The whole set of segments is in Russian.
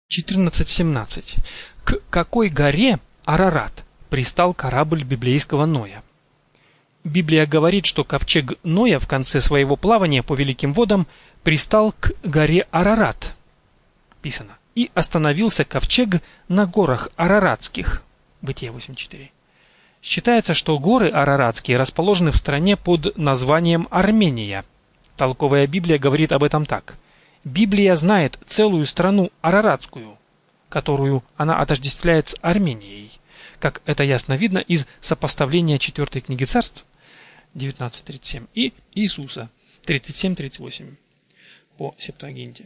14:17. К какой горе Арарат пристал корабль библейского Ноя? Библия говорит, что ковчег Ноя в конце своего плавания по великим водам пристал к горе Арарат. Писано. И остановился ковчег на горах Араратских. Бытие 8:4. Считается, что горы Араратские расположены в стране под названием Армения. Толковая Библия говорит об этом так. Библия знает целую страну Араратскую, которую она отождествляет с Арменией, как это ясно видно из сопоставления 4 книги Царств 19:37 и Иисуса 37:38 по Септуагинте.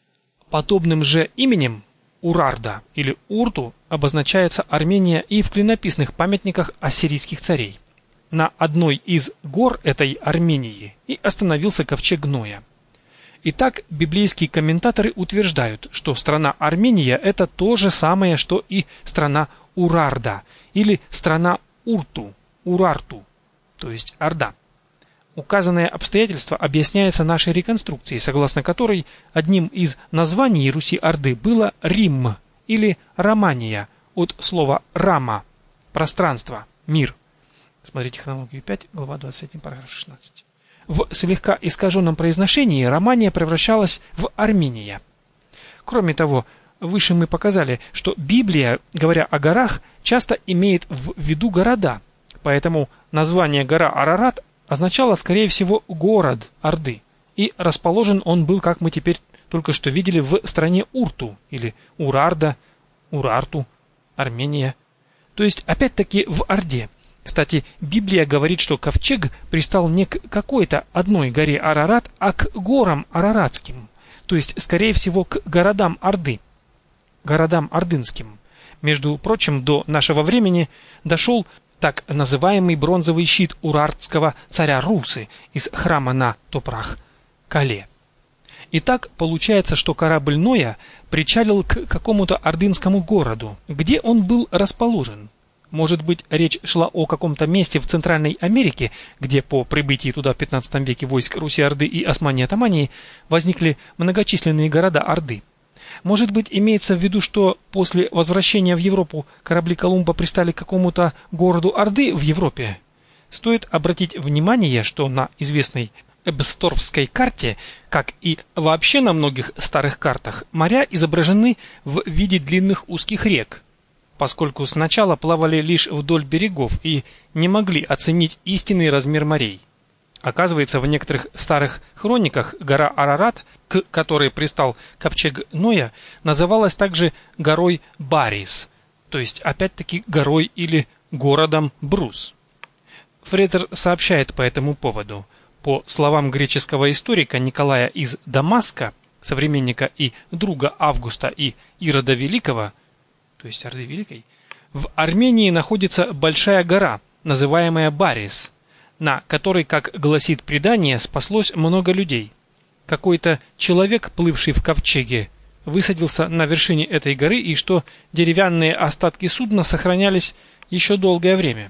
Подобным же именем Урарда или Урту обозначается Армения и в клинописных памятниках ассирийских царей. На одной из гор этой Армении и остановился ковчег Ноя. Итак, библейские комментаторы утверждают, что страна Армения – это то же самое, что и страна Урарда, или страна Урту, Урарту, то есть Орда. Указанное обстоятельство объясняется нашей реконструкцией, согласно которой одним из названий Руси-Орды было Рим или Романия, от слова «рама» – пространство, мир. Смотрите хронологию 5, глава 21, параграф 16. В слегка искаженном произношении Романия превращалась в Армения. Кроме того, выше мы показали, что Библия, говоря о горах, часто имеет в виду города, поэтому название гора Арарат означало, скорее всего, город Орды, и расположен он был, как мы теперь только что видели, в стране Урту, или Урарда, Урарту, Армения, то есть опять-таки в Орде. Кстати, Библия говорит, что ковчег пристал не к какой-то одной горе Арарат, а к горам Араратским, то есть, скорее всего, к городам Орды, городам ордынским. Между прочим, до нашего времени дошел так называемый бронзовый щит урартского царя Русы из храма на Топрах-Кале. Итак, получается, что корабль Ноя причалил к какому-то ордынскому городу. Где он был расположен? Может быть, речь шла о каком-то месте в Центральной Америке, где по прибытии туда в 15 веке войск Руси-Орды и Османии-Атамании возникли многочисленные города Орды. Может быть, имеется в виду, что после возвращения в Европу корабли Колумба пристали к какому-то городу Орды в Европе? Стоит обратить внимание, что на известной Эбсторфской карте, как и вообще на многих старых картах, моря изображены в виде длинных узких рек, поскольку сначала плавали лишь вдоль берегов и не могли оценить истинный размер морей. Оказывается, в некоторых старых хрониках гора Арарат, к которой пристал ковчег Ноя, называлась также горой Барис, то есть опять-таки горой или городом Брус. Фрезер сообщает по этому поводу. По словам греческого историка Николая из Дамаска, современника и друга Августа и Ирода Великого, то есть Орды Великой, в Армении находится большая гора, называемая Барис, на которой, как гласит предание, спаслось много людей. Какой-то человек, плывший в ковчеге, высадился на вершине этой горы, и что деревянные остатки судна сохранялись еще долгое время.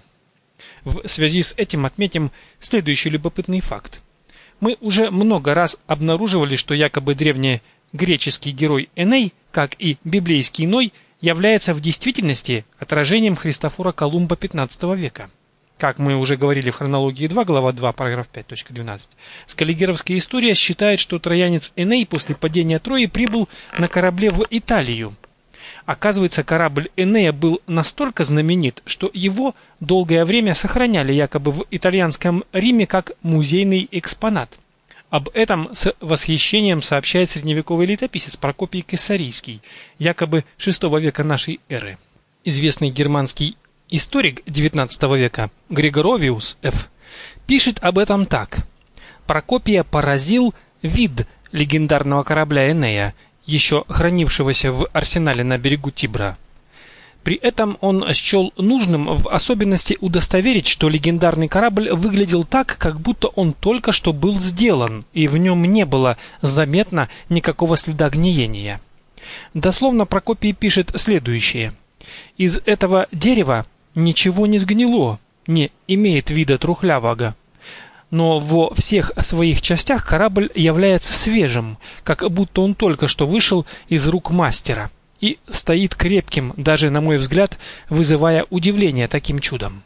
В связи с этим отметим следующий любопытный факт. Мы уже много раз обнаруживали, что якобы древнегреческий герой Эней, как и библейский Ной, является в действительности отражением Христофора Колумба 15 века. Как мы уже говорили в хронологии 2, глава 2, параграф 5.12, скаллигеровская история считает, что троянец Эней после падения Трои прибыл на корабле в Италию. Оказывается, корабль Энея был настолько знаменит, что его долгое время сохраняли якобы в итальянском Риме как музейный экспонат. Об этом с восхищением сообщает средневековый летописец Прокопий Кесарийский, якобы VI века нашей эры. Известный германский историк XIX века Григоровиус Ф. пишет об этом так. Прокопия поразил вид легендарного корабля Энея, еще хранившегося в арсенале на берегу Тибра. При этом он счел нужным в особенности удостоверить, что легендарный корабль выглядел так, как будто он только что был сделан, и в нем не было заметно никакого следа гниения. Дословно Прокопий пишет следующее. «Из этого дерева ничего не сгнило, не имеет вида трухлявого. Но во всех своих частях корабль является свежим, как будто он только что вышел из рук мастера. и стоит крепким, даже, на мой взгляд, вызывая удивление таким чудом.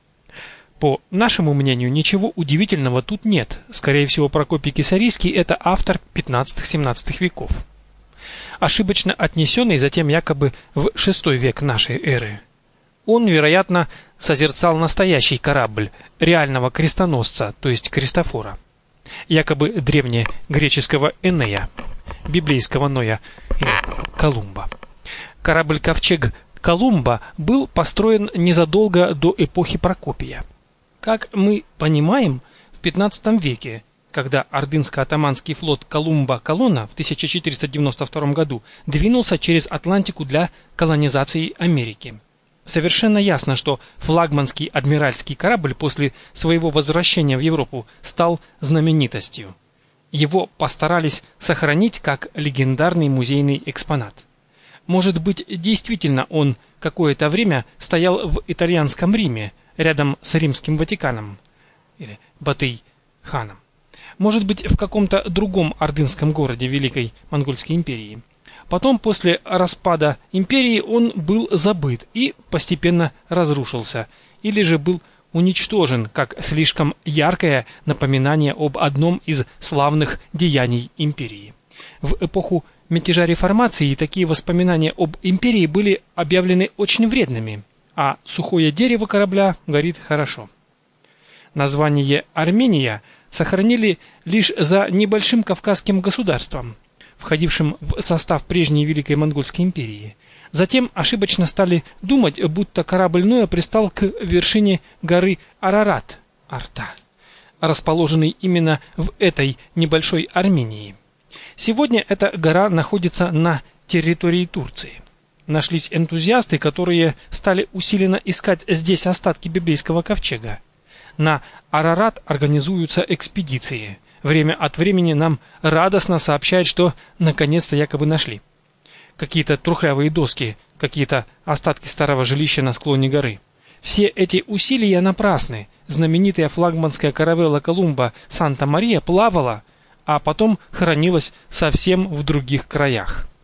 По нашему мнению, ничего удивительного тут нет. Скорее всего, Прокопий Кесарийский – это автор 15-17 веков, ошибочно отнесенный затем якобы в VI век нашей эры. Он, вероятно, созерцал настоящий корабль реального крестоносца, то есть Христофора, якобы древнегреческого Энея, библейского Ноя или Колумба. Корабль-ковчег Колумба был построен незадолго до эпохи Прокопия. Как мы понимаем, в XV веке, когда ордынско-атаманский флот Колумба Колонна в 1492 году двинулся через Атлантику для колонизации Америки. Совершенно ясно, что флагманский адмиральский корабль после своего возвращения в Европу стал знаменитостью. Его постарались сохранить как легендарный музейный экспонат. Может быть, действительно он какое-то время стоял в итальянском Риме, рядом с Римским Ватиканом, или Батый-ханом. Может быть, в каком-то другом ордынском городе Великой Монгольской империи. Потом, после распада империи, он был забыт и постепенно разрушился, или же был уничтожен, как слишком яркое напоминание об одном из славных деяний империи. В эпоху мятежа реформации такие воспоминания об империи были объявлены очень вредными, а сухое дерево корабля горит хорошо. Название Армения сохранили лишь за небольшим кавказским государством, входившим в состав прежней Великой Монгольской империи. Затем ошибочно стали думать, будто корабль Ноя пристал к вершине горы Арарат, Арта, расположенной именно в этой небольшой Армении. Сегодня эта гора находится на территории Турции. Нашлись энтузиасты, которые стали усиленно искать здесь остатки библейского ковчега. На Арарат организуются экспедиции. Время от времени нам радостно сообщают, что наконец-то якобы нашли. Какие-то трухлявые доски, какие-то остатки старого жилища на склоне горы. Все эти усилия напрасны. Знаменитая флагманская каравелла Колумба Санта-Мария плавала, а потом хранилась совсем в других краях.